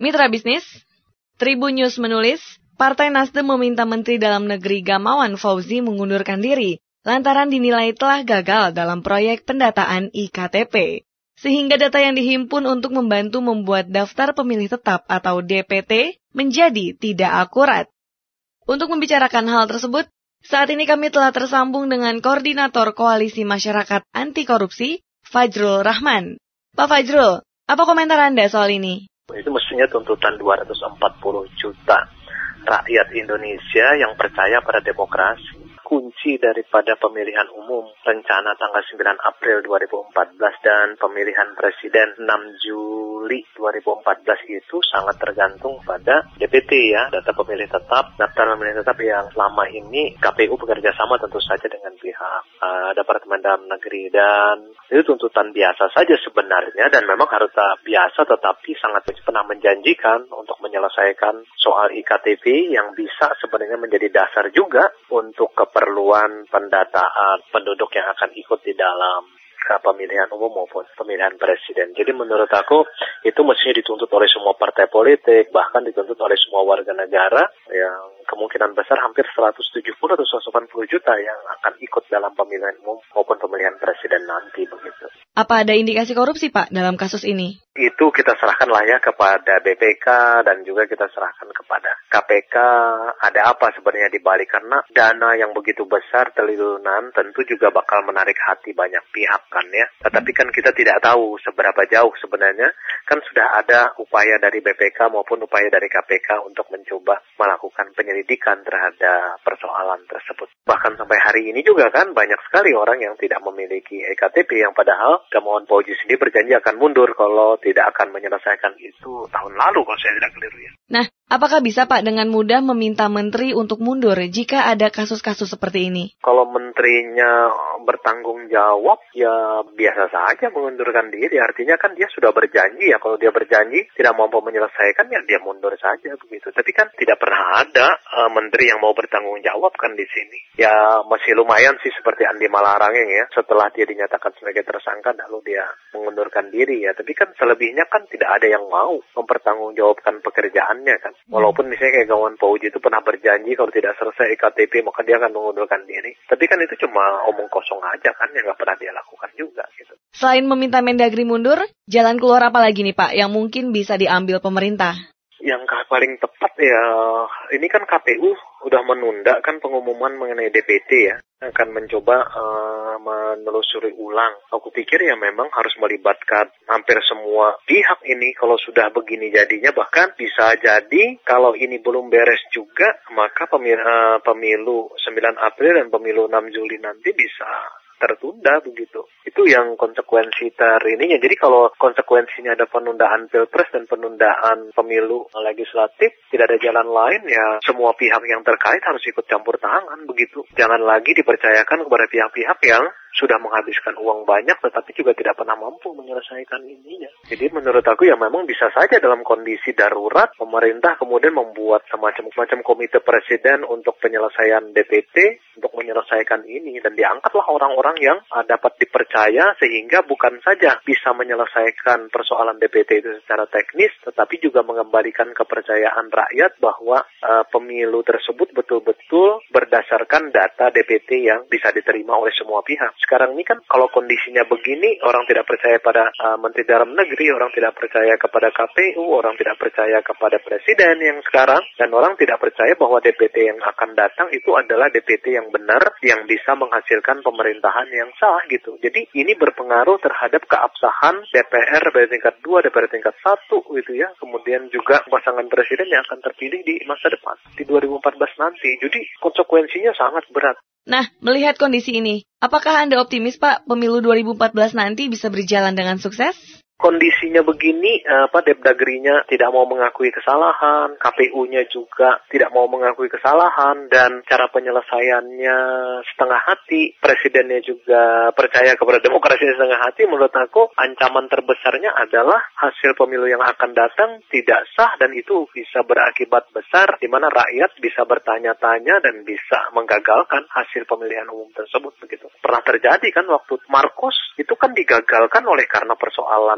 Mitra bisnis, Tribun News menulis, Partai Nasdem meminta Menteri Dalam Negeri Gamawan Fauzi mengundurkan diri lantaran dinilai telah gagal dalam proyek pendataan IKTP. Sehingga data yang dihimpun untuk membantu membuat daftar pemilih tetap atau DPT menjadi tidak akurat. Untuk membicarakan hal tersebut, saat ini kami telah tersambung dengan Koordinator Koalisi Masyarakat Anti Korupsi, Fajrul Rahman. Pak Fajrul, apa komentar Anda soal ini? Itu mestinya tuntutan 240 juta rakyat Indonesia yang percaya pada demokrasi. Kunci daripada pemilihan umum rencana tanggal 9 April 2014 dan pemilihan presiden 6 Juli 2014 itu sangat tergantung pada DPT ya, data pemilih tetap, daftar pemilih tetap yang selama ini KPU bekerja sama tentu saja dengan pihak Departemen Dalam Negeri, dan itu tuntutan biasa saja sebenarnya dan memang harus biasa tetapi sangat pernah menjanjikan untuk menyelesaikan soal IKTP yang bisa sebenarnya menjadi dasar juga untuk keperluan pendataan penduduk yang akan ikut di dalam pemilihan umum maupun pemilihan presiden. Jadi menurut aku itu mestinya dituntut oleh semua partai politik, bahkan dituntut oleh semua warga negara yang kemungkinan besar hampir 170 atau 180 juta yang akan ikut dalam pemilihan umum maupun pemilihan presiden nanti begitu. Apa ada indikasi korupsi, Pak, dalam kasus ini? Itu kita serahkanlah ya kepada BPK dan juga kita serahkan kepada KPK. Ada apa sebenarnya di balik, karena dana yang begitu besar triliunan tentu juga bakal menarik hati banyak pihak kan ya. Tetapi kan kita tidak tahu seberapa jauh sebenarnya. Kan sudah ada upaya dari BPK maupun upaya dari KPK untuk mencoba melakukan penyelidikan terhadap persoalan tersebut. Bahkan sampai hari ini juga kan banyak sekali orang yang tidak memiliki EKTP yang padahal Gamawan Fauzi sendiri berjanji akan mundur kalau tidak akan menyelesaikan itu tahun lalu kalau saya tidak keliru ya. Nah, apakah bisa Pak dengan mudah meminta menteri untuk mundur jika ada kasus-kasus seperti ini? Kalau menterinya bertanggung jawab ya biasa saja mengundurkan diri. Artinya kan dia sudah berjanji ya. Kalau dia berjanji tidak mampu menyelesaikan ya dia mundur saja begitu. Tapi kan tidak pernah ada menteri yang mau bertanggung jawab kan di sini. Ya masih lumayan sih seperti Andi Malarangeng ya. Setelah dia dinyatakan sebagai tersangka lalu dia mengundurkan diri ya. Tapi kan selebihnya kan tidak ada yang mau mempertanggungjawabkan pekerjaannya kan. Walaupun misalnya kayak Gamawan Fauzi itu pernah berjanji kalau tidak selesai EKTP maka dia akan mengundurkan diri. Tapi kan itu cuma omong kosong aja kan yang nggak pernah dia lakukan juga gitu. Selain meminta Mendagri mundur, jalan keluar apa lagi nih Pak yang mungkin bisa diambil pemerintah? Yang paling tepat ya, ini kan KPU udah menunda kan pengumuman mengenai DPT ya, akan mencoba menelusuri ulang. Aku pikir ya memang harus melibatkan hampir semua pihak ini kalau sudah begini jadinya, bahkan bisa jadi kalau ini belum beres juga, maka pemilu 9 April dan pemilu 6 Juli nanti bisa tertunda begitu. Itu yang konsekuensi terininya. Jadi kalau konsekuensinya ada penundaan pilpres dan penundaan pemilu legislatif, tidak ada jalan lain ya semua pihak yang terkait harus ikut campur tangan begitu. Jangan lagi dipercayakan kepada pihak-pihak yang sudah menghabiskan uang banyak tetapi juga tidak pernah mampu menyelesaikan ininya. Jadi menurut aku ya memang bisa saja dalam kondisi darurat pemerintah kemudian membuat semacam komite presiden untuk penyelesaian DPT untuk menyelesaikan ini dan diangkatlah orang-orang yang dapat dipercaya sehingga bukan saja bisa menyelesaikan persoalan DPT itu secara teknis tetapi juga mengembalikan kepercayaan rakyat bahwa pemilu tersebut betul-betul berdasarkan data DPT yang bisa diterima oleh semua pihak. Sekarang ini kan kalau kondisinya begini, orang tidak percaya pada Menteri Dalam Negeri, orang tidak percaya kepada KPU, orang tidak percaya kepada Presiden yang sekarang, dan orang tidak percaya bahwa DPT yang akan datang itu adalah DPT yang benar, yang bisa menghasilkan pemerintahan yang sah gitu. Jadi ini berpengaruh terhadap keabsahan DPR dari tingkat 2, DPR tingkat 1 gitu ya. Kemudian juga pasangan presiden yang akan terpilih di masa depan, di 2014 nanti. Jadi konsekuensinya sangat berat. Nah, melihat kondisi ini, apakah Anda optimis Pak pemilu 2014 nanti bisa berjalan dengan sukses? Kondisinya begini, Depdagrinya tidak mau mengakui kesalahan, KPU-nya juga tidak mau mengakui kesalahan, dan cara penyelesaiannya setengah hati, presidennya juga percaya kepada demokrasi setengah hati. Menurut aku, ancaman terbesarnya adalah hasil pemilu yang akan datang tidak sah, dan itu bisa berakibat besar, di mana rakyat bisa bertanya-tanya dan bisa menggagalkan hasil pemilihan umum tersebut. Begitu. Pernah terjadi kan waktu Marcos, itu kan digagalkan oleh karena persoalan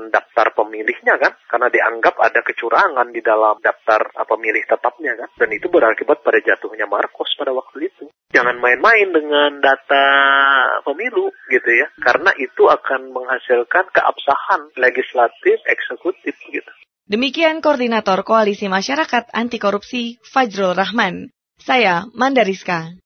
dengan daftar pemilihnya kan, karena dianggap ada kecurangan di dalam daftar pemilih tetapnya kan, dan itu berakibat pada jatuhnya Marcos pada waktu itu. Jangan main-main dengan data pemilu gitu ya, karena itu akan menghasilkan keabsahan legislatif, eksekutif gitu. Demikian Koordinator Koalisi Masyarakat Anti Korupsi Fajrul Rahman. Saya Mandariska.